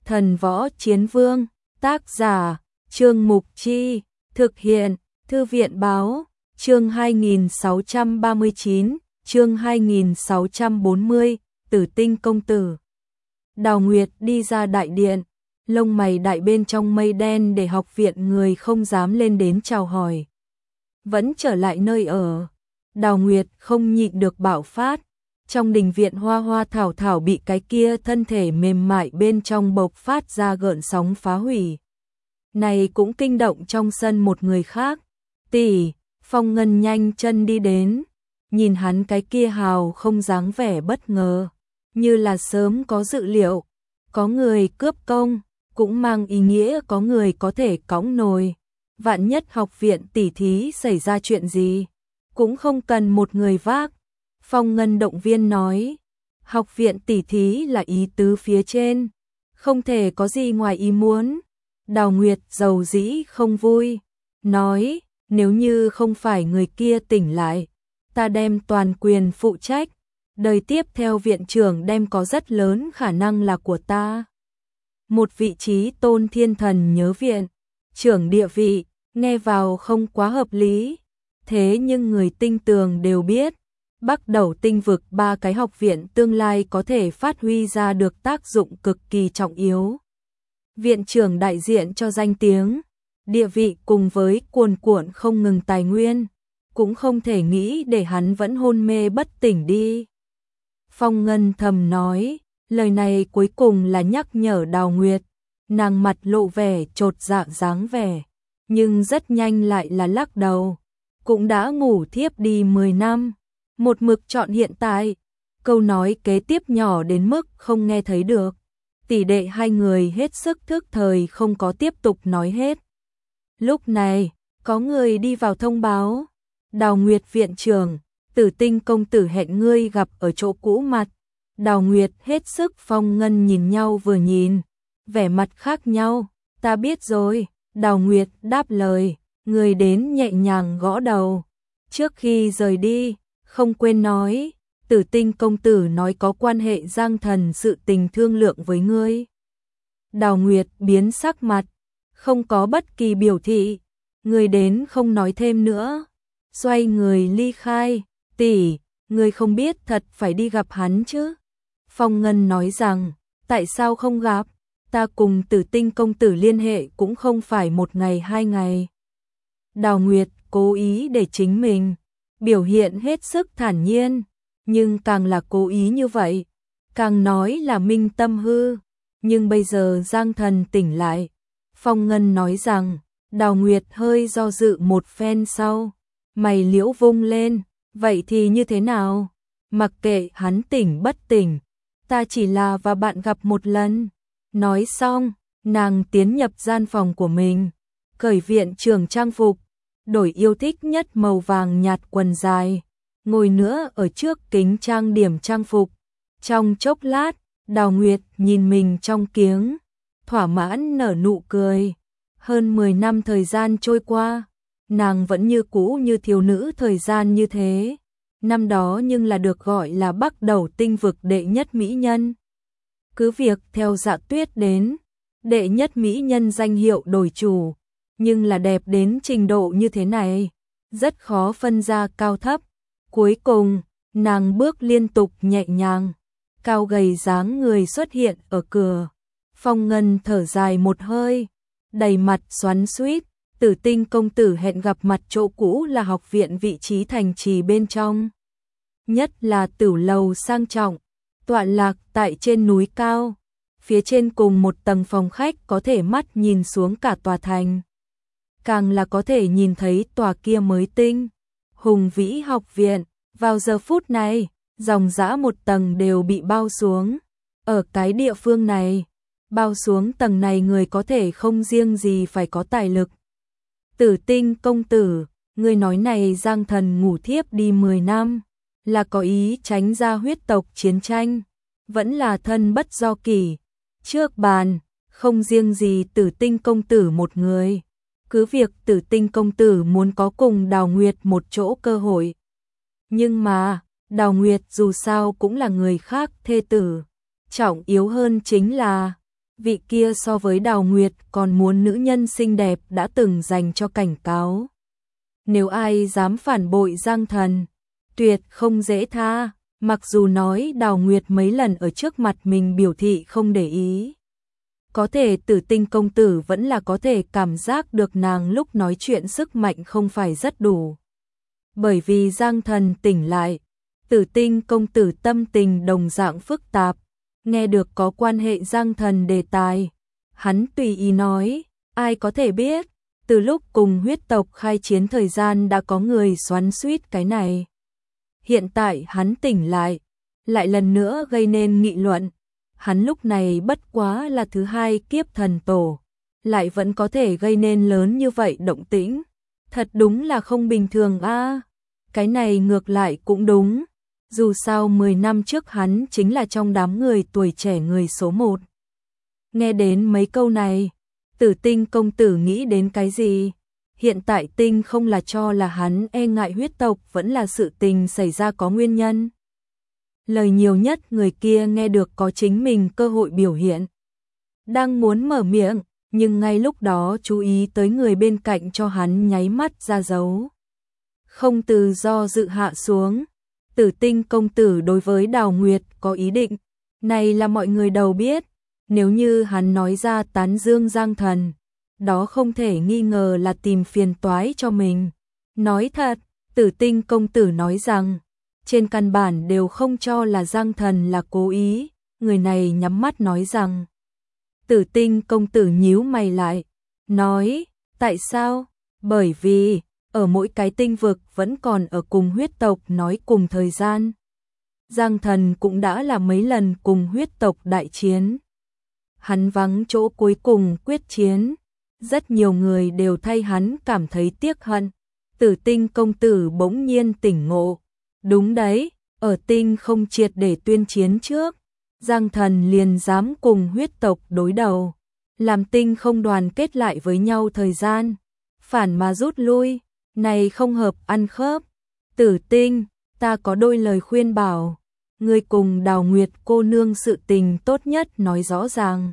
Thần Võ Chiến Vương, tác giả, Trương Mục Chi, thực hiện, Thư viện Báo, chương 2639, chương 2640, Tử Tinh Công Tử. Đào Nguyệt đi ra đại điện, lông mày đại bên trong mây đen để học viện người không dám lên đến chào hỏi. Vẫn trở lại nơi ở, Đào Nguyệt không nhịn được bạo phát. Trong đình viện hoa hoa thảo thảo bị cái kia thân thể mềm mại bên trong bộc phát ra gợn sóng phá hủy. Này cũng kinh động trong sân một người khác. Tỷ, Phong Ngân nhanh chân đi đến, nhìn hắn cái kia hào không dáng vẻ bất ngờ, như là sớm có dự liệu, có người cướp công, cũng mang ý nghĩa có người có thể cõng nồi. Vạn nhất học viện tỉ thí xảy ra chuyện gì, cũng không cần một người vác. Phong Ngân động viên nói, học viện tỉ thí là ý tứ phía trên, không thể có gì ngoài ý muốn. Đào Nguyệt dầu dĩ không vui, nói, nếu như không phải người kia tỉnh lại, ta đem toàn quyền phụ trách, đời tiếp theo viện trưởng đem có rất lớn khả năng là của ta. Một vị trí Tôn Thiên Thần nhớ viện, trưởng địa vị, nghe vào không quá hợp lý, thế nhưng người tinh tường đều biết. Bắc Đầu Tinh vực ba cái học viện tương lai có thể phát huy ra được tác dụng cực kỳ trọng yếu. Viện trưởng đại diện cho danh tiếng, địa vị cùng với cuồn cuộn không ngừng tài nguyên, cũng không thể nghĩ để hắn vẫn hôn mê bất tỉnh đi. Phong Ngân thầm nói, lời này cuối cùng là nhắc nhở Đào Nguyệt, nàng mặt lộ vẻ chột dạ dáng vẻ, nhưng rất nhanh lại là lắc đầu, cũng đã ngủ thiếp đi 10 năm. Một mực chọn hiện tại, câu nói kế tiếp nhỏ đến mức không nghe thấy được. Tỷ đệ hai người hết sức thức thời không có tiếp tục nói hết. Lúc này, có người đi vào thông báo. Đào Nguyệt viện trưởng, Tử Tinh công tử hẹn ngươi gặp ở chỗ cũ mặt. Đào Nguyệt hết sức Phong Ngân nhìn nhau vừa nhìn, vẻ mặt khác nhau. Ta biết rồi, Đào Nguyệt đáp lời, người đến nhẹ nhàng gõ đầu. Trước khi rời đi, không quên nói, Tử Tinh công tử nói có quan hệ Giang Thần sự tình thương lượng với ngươi. Đào Nguyệt biến sắc mặt, không có bất kỳ biểu thị, người đến không nói thêm nữa, xoay người ly khai. Tỷ, ngươi không biết thật phải đi gặp hắn chứ? Phong Ngân nói rằng, tại sao không gặp? Ta cùng Tử Tinh công tử liên hệ cũng không phải một ngày hai ngày. Đào Nguyệt cố ý để chính mình biểu hiện hết sức thản nhiên, nhưng càng là cố ý như vậy, càng nói là minh tâm hư. Nhưng bây giờ Giang Thần tỉnh lại, Phong Ngân nói rằng, Đào Nguyệt hơi do dự một phen sau, mày liễu vung lên, vậy thì như thế nào? Mặc kệ hắn tỉnh bất tỉnh, ta chỉ là và bạn gặp một lần. Nói xong, nàng tiến nhập gian phòng của mình, cởi viện trưởng trang phục, đổi yêu thích nhất màu vàng nhạt quần dài, ngồi nữa ở trước kính trang điểm trang phục. Trong chốc lát, Đào Nguyệt nhìn mình trong kiếng, thỏa mãn nở nụ cười. Hơn 10 năm thời gian trôi qua, nàng vẫn như cũ như thiếu nữ thời gian như thế. Năm đó nhưng là được gọi là Bắc Đầu Tinh vực đệ nhất mỹ nhân. Cứ việc theo Dạ Tuyết đến, đệ nhất mỹ nhân danh hiệu đổi chủ, nhưng là đẹp đến trình độ như thế này, rất khó phân ra cao thấp. Cuối cùng, nàng bước liên tục nhẹ nhàng, cao gầy dáng người xuất hiện ở cửa. Phong Ngân thở dài một hơi, đầy mặt xoắn xuýt. Tử Tinh công tử hẹn gặp mặt chỗ cũ là học viện vị trí thành trì bên trong, nhất là tử lầu sang trọng, tọa lạc tại trên núi cao, phía trên cùng một tầng phòng khách có thể mắt nhìn xuống cả tòa thành, càng là có thể nhìn thấy tòa kia mới tinh, hùng vĩ học viện. Vào giờ phút này, dòng dã một tầng đều bị bao xuống. Ở cái địa phương này, bao xuống tầng này người có thể không riêng gì phải có tài lực. Tử Tinh công tử, người nói này Giang Thần ngủ thiếp đi 10 năm, là có ý tránh ra huyết tộc chiến tranh, vẫn là thân bất do kỷ. Trước bàn, không riêng gì Tử Tinh công tử một người, cứ việc Tử Tinh công tử muốn có cùng Đào Nguyệt một chỗ cơ hội. Nhưng mà, Đào Nguyệt dù sao cũng là người khác thê tử, trọng yếu hơn chính là Vị kia so với Đào Nguyệt còn muốn nữ nhân xinh đẹp đã từng dành cho cảnh cáo. Nếu ai dám phản bội Giang Thần, tuyệt không dễ tha, mặc dù nói Đào Nguyệt mấy lần ở trước mặt mình biểu thị không để ý. Có thể Tử Tinh công tử vẫn là có thể cảm giác được nàng lúc nói chuyện sức mạnh không phải rất đủ. Bởi vì Giang Thần tỉnh lại, Tử Tinh công tử tâm tình đồng dạng phức tạp, nghe được có quan hệ Giang Thần đề tài. Hắn tùy ý nói, ai có thể biết, từ lúc cùng huyết tộc khai chiến thời gian đã có người xoắn xuýt cái này. Hiện tại hắn tỉnh lại lần nữa gây nên nghị luận. Hắn lúc này bất quá là thứ hai kiếp thần tổ, lại vẫn có thể gây nên lớn như vậy động tĩnh. Thật đúng là không bình thường a. Cái này ngược lại cũng đúng. Dù sao 10 năm trước hắn chính là trong đám người tuổi trẻ người số 1. Nghe đến mấy câu này, Tử Tinh công tử nghĩ đến cái gì? Hiện tại Tinh không là cho là hắn e ngại huyết tộc, vẫn là sự tình xảy ra có nguyên nhân. Lời nhiều nhất người kia nghe được có chính mình cơ hội biểu hiện. Đang muốn mở miệng, nhưng ngay lúc đó chú ý tới người bên cạnh cho hắn nháy mắt ra dấu. Không từ do dự hạ xuống. Tử Tinh công tử đối với Đào Nguyệt có ý định, này là mọi người đều biết. Nếu như hắn nói ra tán dương Giang Thần, đó không thể nghi ngờ là tìm phiền toái cho mình. Nói thật, Tử Tinh công tử nói rằng, trên căn bản đều không cho là Giang Thần là cố ý, người này nhắm mắt nói rằng. Tử Tinh công tử nhíu mày lại, nói, tại sao? Bởi vì, ở mỗi cái tinh vực vẫn còn ở cùng huyết tộc nói cùng thời gian. Giang Thần cũng đã là mấy lần cùng huyết tộc đại chiến. Hắn vắng chỗ cuối cùng quyết chiến, rất nhiều người đều thay hắn cảm thấy tiếc hận. Tử Tinh công tử bỗng nhiên tỉnh ngộ. Đúng đấy, ở Tinh không triệt để tuyên chiến trước, Giang Thần liền dám cùng huyết tộc đối đầu, làm Tinh không đoàn kết lại với nhau thời gian, phản mà rút lui, này không hợp ăn khớp. Tử Tinh, ta có đôi lời khuyên bảo, ngươi cùng Đào Nguyệt cô nương sự tình tốt nhất nói rõ ràng.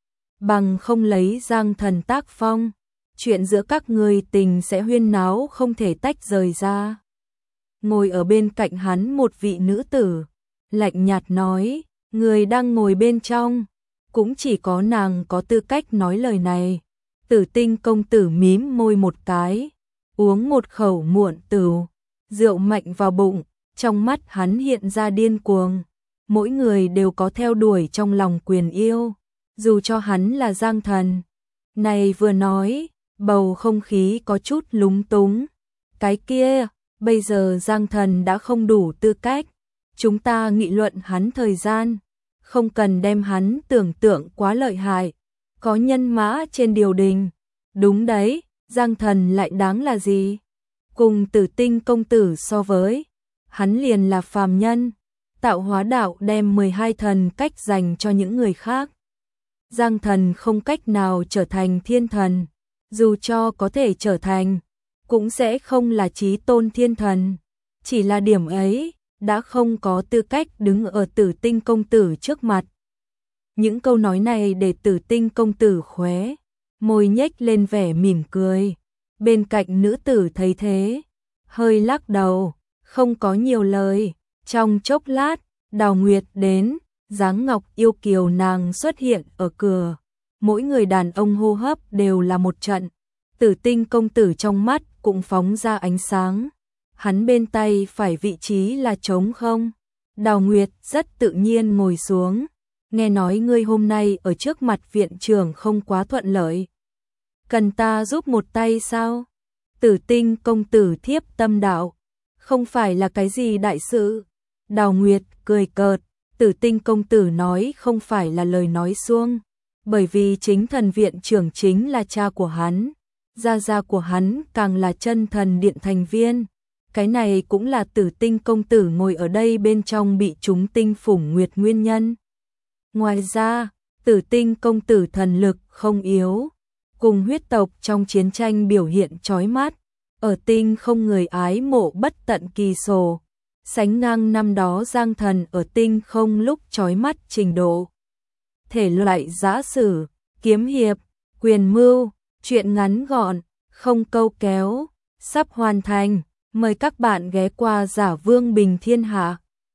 Bằng không lấy Giang Thần tác phong, chuyện giữa các ngươi tình sẽ huyên náo không thể tách rời ra. Ngồi ở bên cạnh hắn một vị nữ tử, lạnh nhạt nói, người đang ngồi bên trong, cũng chỉ có nàng có tư cách nói lời này. Tử Tinh công tử mím môi một cái, uống một khẩu muộn tửu, rượu mạnh vào bụng, trong mắt hắn hiện ra điên cuồng. Mỗi người đều có theo đuổi trong lòng quyền yêu, dù cho hắn là Giang Thần. Này vừa nói, bầu không khí có chút lúng túng. Cái kia, bây giờ Giang Thần đã không đủ tư cách, chúng ta nghị luận hắn thời gian, không cần đem hắn tưởng tượng quá lợi hại. Có nhân mã trên điều đình. Đúng đấy, Giang Thần lại đáng là gì? Cùng Tử Tinh công tử so với, hắn liền là phàm nhân. Tạo hóa đạo đem 12 thần cách dành cho những người khác. Giang Thần không cách nào trở thành thiên thần, dù cho có thể trở thành, cũng sẽ không là chí tôn thiên thần. Chỉ là điểm ấy, đã không có tư cách đứng ở Tử Tinh công tử trước mặt. Những câu nói này để Tử Tinh công tử khóe môi nhếch lên vẻ mỉm cười. Bên cạnh nữ tử thấy thế, hơi lắc đầu, không có nhiều lời. Trong chốc lát, Đào Nguyệt đến, dáng ngọc yêu kiều nàng xuất hiện ở cửa. Mỗi người đàn ông hô hấp đều là một trận. Tử Tinh công tử trong mắt cũng phóng ra ánh sáng. Hắn bên tay phải vị trí là trống không. Đào Nguyệt rất tự nhiên ngồi xuống. Nghe nói ngươi hôm nay ở trước mặt viện trưởng không quá thuận lợi. Cần ta giúp một tay sao? Tử Tinh công tử thiếp tâm đạo. Không phải là cái gì đại sự. Đào Nguyệt cười cợt. Tử Tinh công tử nói không phải là lời nói suông. Bởi vì chính thần viện trưởng chính là cha của hắn. Gia của hắn càng là chân thần điện thành viên. Cái này cũng là Tử Tinh công tử ngồi ở đây bên trong bị chúng tinh phủng nguyệt nguyên nhân. Ngoài ra, Tử Tinh công tử thần lực không yếu, cùng huyết tộc trong chiến tranh biểu hiện chói mắt, ở Tinh không người ái mộ bất tận kỳ sổ, sánh ngang năm đó Giang Thần ở Tinh không lúc chói mắt trình độ. thể loại giã sử, kiếm hiệp, quyền mưu, truyện ngắn gọn, không câu kéo, sắp hoàn thành. Mời các bạn ghé qua Giả Vương Bình Thiên Hạ.